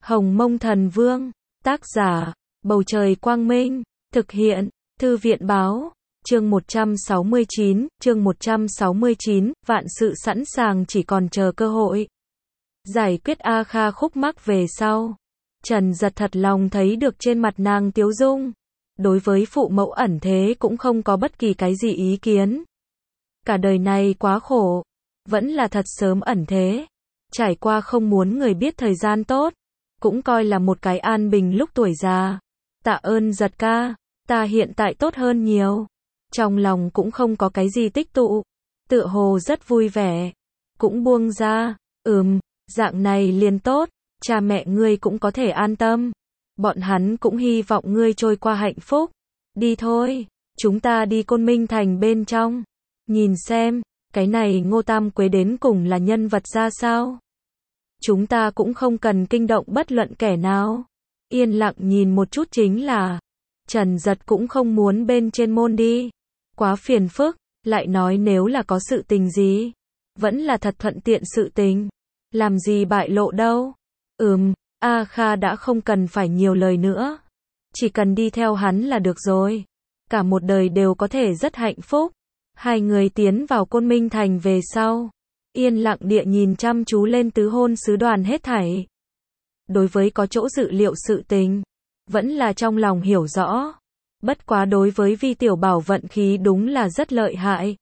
Hồng Mông Thần Vương, tác giả, Bầu Trời Quang Minh, thực hiện, Thư viện Báo, chương 169, vạn sự sẵn sàng chỉ còn chờ cơ hội. Giải quyết A Kha khúc mắc về sau. Trần Giật thật lòng thấy được trên mặt nàng tiếu dung. Đối với phụ mẫu ẩn thế cũng không có bất kỳ cái gì ý kiến. Cả đời này quá khổ, vẫn là thật sớm ẩn thế. Trải qua không muốn người biết thời gian tốt, cũng coi là một cái an bình lúc tuổi già. Tạ ơn Giật ca, ta hiện tại tốt hơn nhiều. Trong lòng cũng không có cái gì tích tụ, tựa hồ rất vui vẻ. Cũng buông ra, dạng này liền tốt, cha mẹ ngươi cũng có thể an tâm. Bọn hắn cũng hy vọng ngươi trôi qua hạnh phúc. Đi thôi, chúng ta đi Côn Minh Thành bên trong. Nhìn xem, cái này Ngô Tam Quế đến cùng là nhân vật ra sao. Chúng ta cũng không cần kinh động bất luận kẻ nào. Yên lặng nhìn một chút chính là. Trần Giật cũng không muốn bên trên môn đi. Quá phiền phức, lại nói nếu là có sự tình gì. Vẫn là thật thuận tiện sự tình. Làm gì bại lộ đâu. A Kha đã không cần phải nhiều lời nữa. Chỉ cần đi theo hắn là được rồi. Cả một đời đều có thể rất hạnh phúc. Hai người tiến vào Côn Minh Thành về sau. Yên lặng địa nhìn chăm chú lên tứ hôn sứ đoàn hết thảy. Đối với có chỗ dự liệu sự tình, vẫn là trong lòng hiểu rõ. Bất quá đối với Vi Tiểu Bảo vận khí đúng là rất lợi hại.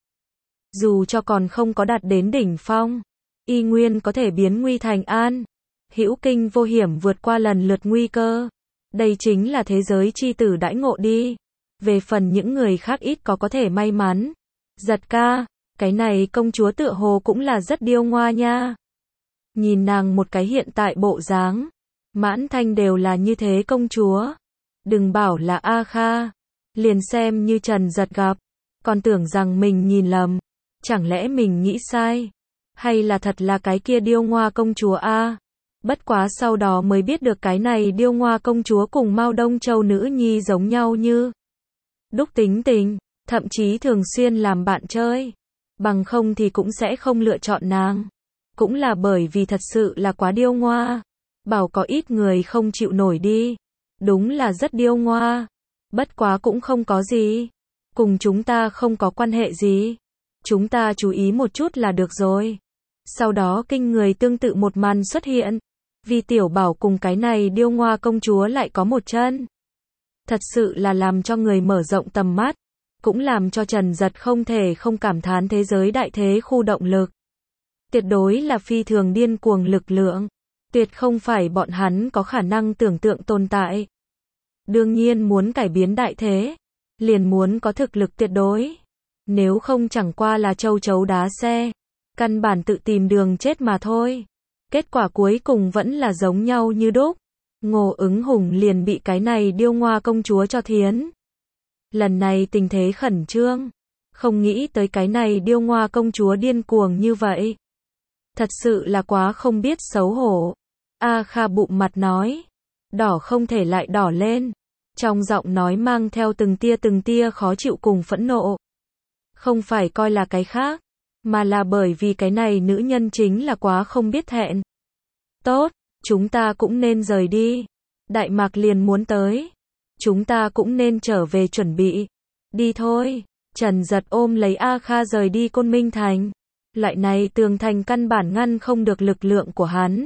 Dù cho còn không có đạt đến đỉnh phong, y nguyên có thể biến nguy thành an. Hữu kinh vô hiểm vượt qua lần lượt nguy cơ. Đây chính là thế giới chi tử đãi ngộ đi. Về phần những người khác ít có thể may mắn. Giật ca, cái này công chúa tựa hồ cũng là rất điêu ngoa nha. Nhìn nàng một cái hiện tại bộ dáng, mãn thanh đều là như thế công chúa. Đừng bảo là A Kha, liền xem như Trần Giật gặp, còn tưởng rằng mình nhìn lầm. Chẳng lẽ mình nghĩ sai? Hay là thật là cái kia điêu ngoa công chúa A? Bất quá sau đó mới biết được cái này điêu ngoa công chúa cùng Mao Đông Châu nữ nhi giống nhau như đúc tính tình, thậm chí thường xuyên làm bạn chơi. Bằng không thì cũng sẽ không lựa chọn nàng. Cũng là bởi vì thật sự là quá điêu ngoa. Bảo có ít người không chịu nổi đi. Đúng là rất điêu ngoa. Bất quá cũng không có gì. Cùng chúng ta không có quan hệ gì. Chúng ta chú ý một chút là được rồi. Sau đó kinh người tương tự một màn xuất hiện. Vi Tiểu Bảo cùng cái này điêu ngoa công chúa lại có một chân. Thật sự là làm cho người mở rộng tầm mắt. Cũng làm cho Trần Giật không thể không cảm thán thế giới đại thế khu động lực. Tuyệt đối là phi thường điên cuồng lực lượng. Tuyệt không phải bọn hắn có khả năng tưởng tượng tồn tại. Đương nhiên muốn cải biến đại thế, liền muốn có thực lực tuyệt đối. Nếu không chẳng qua là châu chấu đá xe. Căn bản tự tìm đường chết mà thôi. Kết quả cuối cùng vẫn là giống nhau như đúc. Ngô Ứng Hùng liền bị cái này điêu ngoa công chúa cho thiến. Lần này tình thế khẩn trương. Không nghĩ tới cái này điêu ngoa công chúa điên cuồng như vậy. Thật sự là quá không biết xấu hổ. A Kha bụng mặt nói. Đỏ không thể lại đỏ lên. Trong giọng nói mang theo từng tia khó chịu cùng phẫn nộ. Không phải coi là cái khác. Mà là bởi vì cái này nữ nhân chính là quá không biết thẹn. Tốt, chúng ta cũng nên rời đi. Đại Mạc liền muốn tới. Chúng ta cũng nên trở về chuẩn bị. Đi thôi. Trần Giật ôm lấy A Kha rời đi Côn Minh Thành. Loại này tường thành căn bản ngăn không được lực lượng của hắn.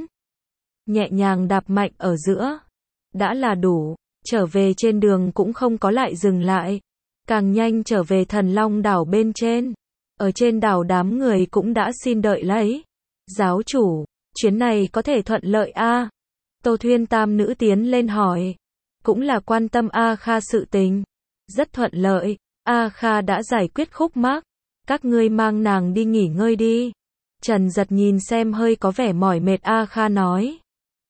Nhẹ nhàng đạp mạnh ở giữa. Đã là đủ. Trở về trên đường cũng không có lại dừng lại. Càng nhanh trở về Thần Long đảo bên trên. Ở trên đảo đám người cũng đã xin đợi lấy. Giáo chủ, chuyến này có thể thuận lợi a? Tô Thuyên Tam nữ tiến lên hỏi. Cũng là quan tâm A Kha sự tình. Rất thuận lợi. A Kha đã giải quyết khúc mắc. Các ngươi mang nàng đi nghỉ ngơi đi. Trần Giật nhìn xem hơi có vẻ mỏi mệt A Kha nói.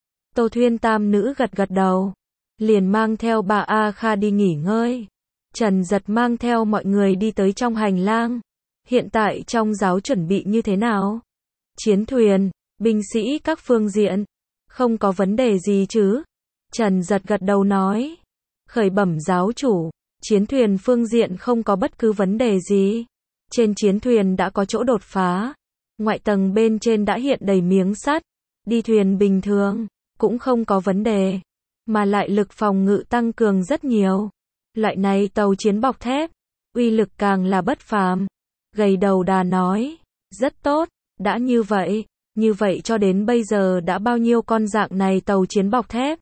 Tô Thuyên Tam nữ gật đầu. Liền mang theo bà A Kha đi nghỉ ngơi. Trần Giật mang theo mọi người đi tới trong hành lang. Hiện tại trong giáo chuẩn bị như thế nào? Chiến thuyền, binh sĩ các phương diện. Không có vấn đề gì chứ? Trần Giật gật đầu nói. Khởi bẩm giáo chủ, chiến thuyền phương diện không có bất cứ vấn đề gì. Trên chiến thuyền đã có chỗ đột phá. Ngoại tầng bên trên đã hiện đầy miếng sắt. Đi thuyền bình thường. cũng không có vấn đề, mà lại lực phòng ngự tăng cường rất nhiều. Loại này tàu chiến bọc thép, uy lực càng là bất phàm. Gầy đầu đà nói, rất tốt, đã như vậy cho đến bây giờ đã bao nhiêu con dạng này tàu chiến bọc thép?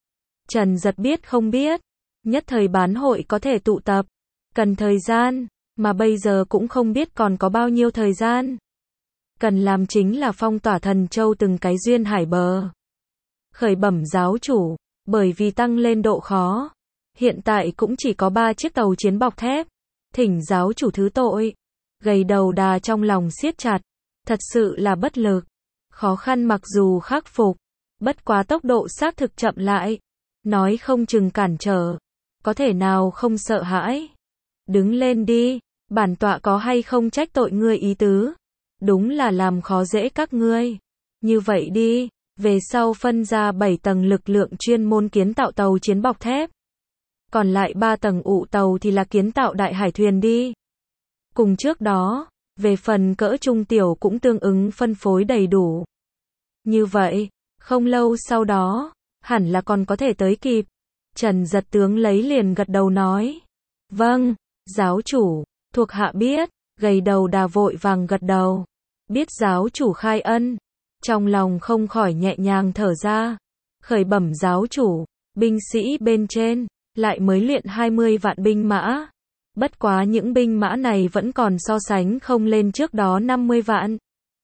Trần Giật biết không biết, nhất thời bán hội có thể tụ tập, cần thời gian, mà bây giờ cũng không biết còn có bao nhiêu thời gian. Cần làm chính là phong tỏa Thần Châu từng cái duyên hải bờ. Khởi bẩm giáo chủ, bởi vì tăng lên độ khó, hiện tại cũng chỉ có 3 chiếc tàu chiến bọc thép, thỉnh giáo chủ thứ tội. Gầy đầu đà trong lòng siết chặt, thật sự là bất lực. Khó khăn mặc dù khắc phục, bất quá tốc độ xác thực chậm lại, nói không chừng cản trở, có thể nào không sợ hãi. Đứng lên đi, bản tọa có hay không trách tội ngươi ý tứ, đúng là làm khó dễ các ngươi. Như vậy đi, về sau phân ra 7 tầng lực lượng chuyên môn kiến tạo tàu chiến bọc thép. Còn lại 3 tầng ụ tàu thì là kiến tạo đại hải thuyền đi. Cùng trước đó, về phần cỡ trung tiểu cũng tương ứng phân phối đầy đủ. Như vậy, không lâu sau đó, hẳn là còn có thể tới kịp. Trần Giật tướng lấy liền gật đầu nói. Vâng, giáo chủ, thuộc hạ biết. Gầy đầu đà vội vàng gật đầu. Biết giáo chủ khai ân. Trong lòng không khỏi nhẹ nhàng thở ra. Khởi bẩm giáo chủ, binh sĩ bên trên, lại mới luyện 20 vạn binh mã. Bất quá những binh mã này vẫn còn so sánh không lên trước đó 50 vạn.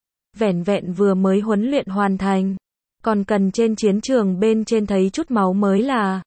Vẻn vẹn vừa mới huấn luyện hoàn thành, còn cần trên chiến trường bên trên thấy chút máu mới là.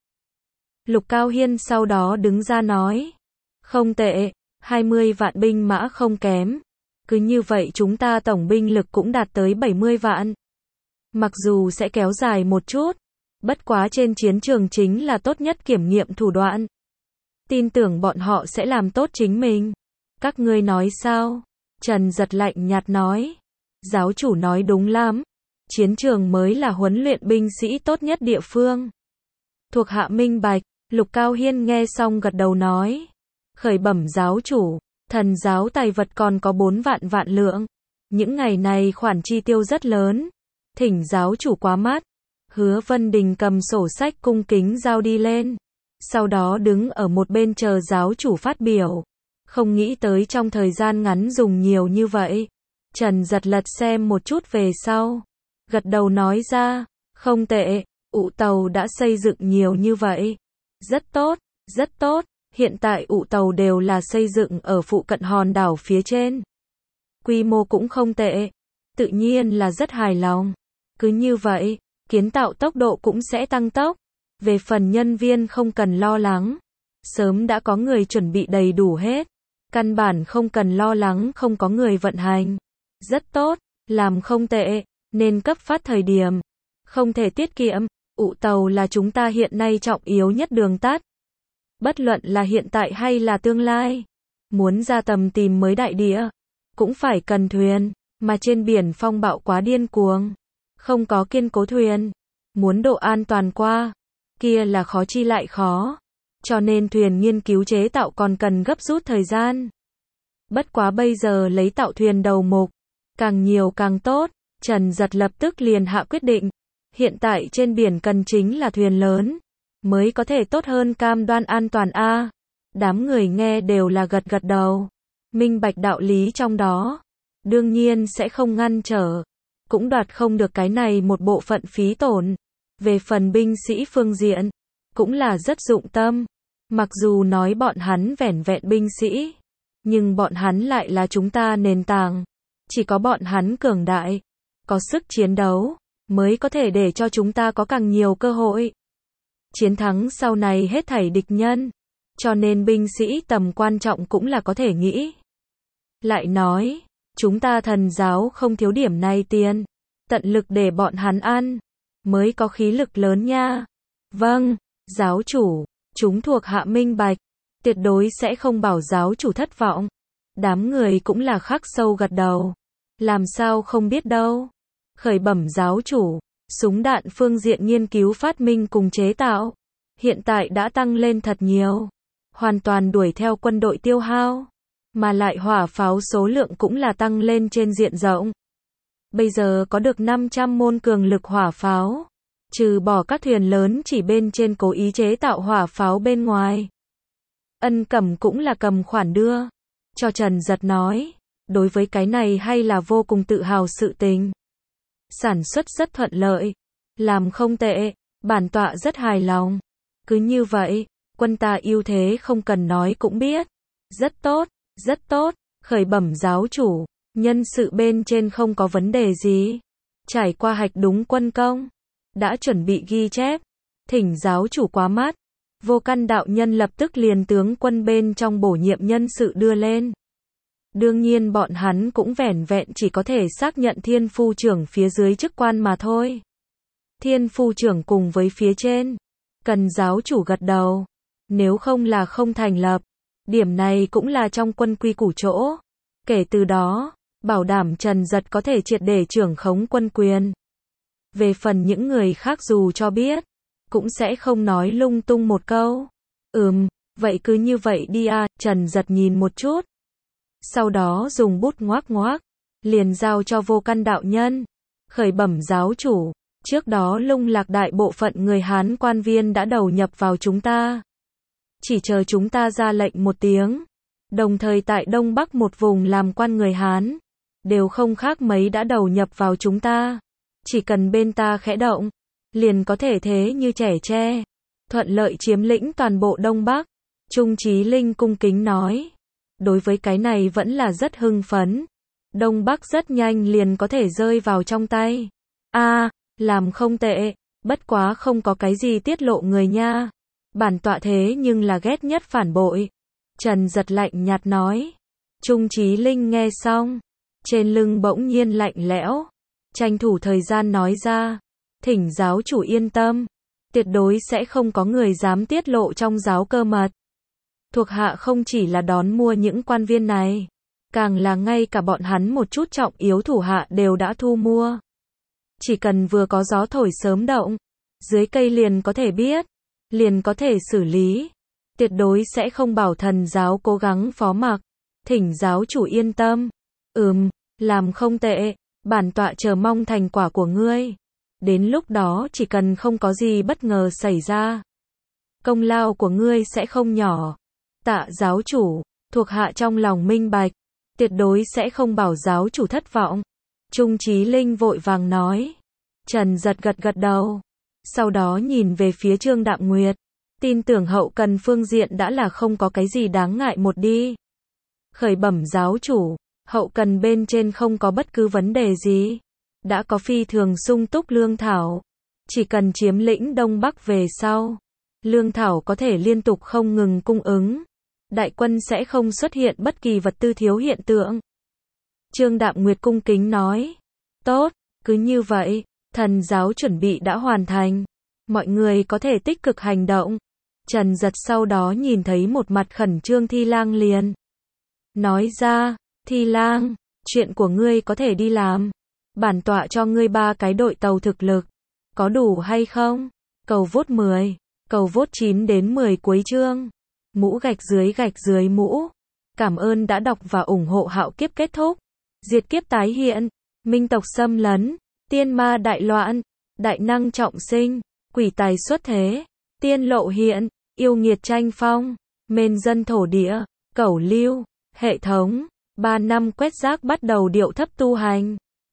Lục Cao Hiên sau đó đứng ra nói, không tệ, 20 vạn binh mã không kém. Cứ như vậy chúng ta tổng binh lực cũng đạt tới 70 vạn. Mặc dù sẽ kéo dài một chút, bất quá trên chiến trường chính là tốt nhất kiểm nghiệm thủ đoạn. Tin tưởng bọn họ sẽ làm tốt chính mình. Các ngươi nói sao? Trần Giật lạnh nhạt nói. Giáo chủ nói đúng lắm. Chiến trường mới là huấn luyện binh sĩ tốt nhất địa phương. Thuộc hạ minh bạch. Lục Cao Hiên nghe xong gật đầu nói. Khởi bẩm giáo chủ, thần giáo tài vật còn có 4 vạn lượng. Những ngày này khoản chi tiêu rất lớn. Thỉnh giáo chủ quá mắt. Hứa Vân Đình cầm sổ sách cung kính giao đi lên. Sau đó đứng ở một bên chờ giáo chủ phát biểu. Không nghĩ tới trong thời gian ngắn dùng nhiều như vậy. Trần Giật lật xem một chút về sau. Gật đầu nói ra, không tệ, ụ tàu đã xây dựng nhiều như vậy. Rất tốt, rất tốt. Hiện tại ụ tàu đều là xây dựng ở phụ cận hòn đảo phía trên. Quy mô cũng không tệ. Tự nhiên là rất hài lòng. Cứ như vậy, kiến tạo tốc độ cũng sẽ tăng tốc. Về phần nhân viên không cần lo lắng. Sớm đã có người chuẩn bị đầy đủ hết. Căn bản không cần lo lắng không có người vận hành. Rất tốt, làm không tệ, nên cấp phát thời điểm. Không thể tiết kiệm, ụ tàu là chúng ta hiện nay trọng yếu nhất đường tắt. Bất luận là hiện tại hay là tương lai. Muốn ra tầm tìm mới đại địa, cũng phải cần thuyền, mà trên biển phong bạo quá điên cuồng. Không có kiên cố thuyền, muốn độ an toàn qua, kia là khó chi lại khó. Cho nên thuyền nghiên cứu chế tạo còn cần gấp rút thời gian. Bất quá bây giờ lấy tạo thuyền đầu mục, càng nhiều càng tốt. Trần Giật lập tức liền hạ quyết định. Hiện tại trên biển cần chính là thuyền lớn, mới có thể tốt hơn cam đoan an toàn a. Đám người nghe đều là gật gật đầu. Minh bạch đạo lý trong đó. Đương nhiên sẽ không ngăn trở. Cũng đoạt không được cái này một bộ phận phí tổn. Về phần binh sĩ phương diện, cũng là rất dụng tâm. Mặc dù nói bọn hắn vẻn vẹn binh sĩ, nhưng bọn hắn lại là chúng ta nền tảng. Chỉ có bọn hắn cường đại, có sức chiến đấu, mới có thể để cho chúng ta có càng nhiều cơ hội chiến thắng sau này hết thảy địch nhân. Cho nên binh sĩ tầm quan trọng cũng là có thể nghĩ. Lại nói, chúng ta thần giáo không thiếu điểm này tiền, tận lực để bọn hắn ăn, mới có khí lực lớn nha. Vâng, giáo chủ, chúng thuộc hạ minh bạch, tuyệt đối sẽ không bảo giáo chủ thất vọng. Đám người cũng là khắc sâu gật đầu. Làm sao không biết đâu. Khởi bẩm giáo chủ, súng đạn phương diện nghiên cứu phát minh cùng chế tạo, hiện tại đã tăng lên thật nhiều. Hoàn toàn đuổi theo quân đội tiêu hao. Mà lại hỏa pháo số lượng cũng là tăng lên trên diện rộng. Bây giờ có được 500 môn cường lực hỏa pháo. trừ bỏ các thuyền lớn chỉ bên trên cố ý chế tạo hỏa pháo bên ngoài. Ân Cẩm cũng là cầm khoản đưa cho Trần Giật nói, đối với cái này hay là vô cùng tự hào sự tình. Sản xuất rất thuận lợi, làm không tệ, bản tọa rất hài lòng. Cứ như vậy, quân ta ưu thế không cần nói cũng biết. Rất tốt, khởi bẩm giáo chủ, nhân sự bên trên không có vấn đề gì. Trải qua hạch đúng quân công, đã chuẩn bị ghi chép, thỉnh giáo chủ qua mắt. Vô Căn đạo nhân lập tức liền tướng quân bên trong bổ nhiệm nhân sự đưa lên. Đương nhiên bọn hắn cũng vẻn vẹn chỉ có thể xác nhận thiên phu trưởng phía dưới chức quan mà thôi. Thiên phu trưởng cùng với phía trên, cần giáo chủ gật đầu, nếu không là không thành lập. Điểm này cũng là trong quân quy củ chỗ. Kể từ đó, bảo đảm Trần Giật có thể triệt để trưởng khống quân quyền. Về phần những người khác dù cho biết, cũng sẽ không nói lung tung một câu. Vậy cứ như vậy đi à, Trần Giật nhìn một chút. Sau đó dùng bút ngoác ngoác, liền giao cho Vô Căn đạo nhân. Khởi bẩm giáo chủ, trước đó Lung Lạc đại bộ phận người Hán quan viên đã đầu nhập vào chúng ta. Chỉ chờ chúng ta ra lệnh một tiếng. Đồng thời tại Đông Bắc một vùng làm quan người Hán, đều không khác mấy đã đầu nhập vào chúng ta. Chỉ cần bên ta khẽ động, liền có thể thế như trẻ tre, thuận lợi chiếm lĩnh toàn bộ Đông Bắc. Trung Chí Linh cung kính nói. Đối với cái này vẫn là rất hưng phấn. Đông Bắc rất nhanh liền có thể rơi vào trong tay. Làm không tệ, bất quá không có cái gì tiết lộ người nha. Bản tọa thế nhưng là ghét nhất phản bội. Trần Giật lạnh nhạt nói. Trung Chí Linh nghe xong, trên lưng bỗng nhiên lạnh lẽo, tranh thủ thời gian nói ra, thỉnh giáo chủ yên tâm, tuyệt đối sẽ không có người dám tiết lộ trong giáo cơ mật. Thuộc hạ không chỉ là đón mua những quan viên này, càng là ngay cả bọn hắn một chút trọng yếu thủ hạ đều đã thu mua. Chỉ cần vừa có gió thổi sớm động, dưới cây liền có thể biết, liền có thể xử lý. Tuyệt đối sẽ không bảo thần giáo cố gắng phó mặc. Thỉnh giáo chủ yên tâm. Làm không tệ, bản tọa chờ mong thành quả của ngươi. Đến lúc đó chỉ cần không có gì bất ngờ xảy ra, công lao của ngươi sẽ không nhỏ. Tạ giáo chủ, thuộc hạ trong lòng minh bạch, tuyệt đối sẽ không bảo giáo chủ thất vọng. Trung Chí Linh vội vàng nói. Trần Giật gật gật đầu, sau đó nhìn về phía Trương Đạm Nguyệt. Tin tưởng hậu cần phương diện đã là không có cái gì đáng ngại một đi. Khởi bẩm giáo chủ, hậu cần bên trên không có bất cứ vấn đề gì. Đã có phi thường sung túc lương thảo. Chỉ cần chiếm lĩnh Đông Bắc về sau, lương thảo có thể liên tục không ngừng cung ứng. Đại quân sẽ không xuất hiện bất kỳ vật tư thiếu hiện tượng. Trương Đạm Nguyệt cung kính nói. Tốt, cứ như vậy, thần giáo chuẩn bị đã hoàn thành. Mọi người có thể tích cực hành động. Trần Giật sau đó nhìn thấy một mặt khẩn trương Thi Lang liền nói ra, Thi Lang, chuyện của ngươi có thể đi làm. Bản tọa cho ngươi 3 cái đội tàu thực lực. Có đủ hay không? Cầu vote 10, cầu vote 9 đến 10 cuối chương. Mũ gạch dưới mũ. Cảm ơn đã đọc và ủng hộ Hạo Kiếp kết thúc. Diệt kiếp tái hiện. Minh tộc xâm lấn. Tiên ma đại loạn. Đại năng trọng sinh. Quỷ tài xuất thế. Tiên lộ hiện. Yêu nghiệt tranh phong. Mên dân thổ địa. Cẩu lưu. Hệ thống. 3 năm quét rác bắt đầu điệu thấp tu hành.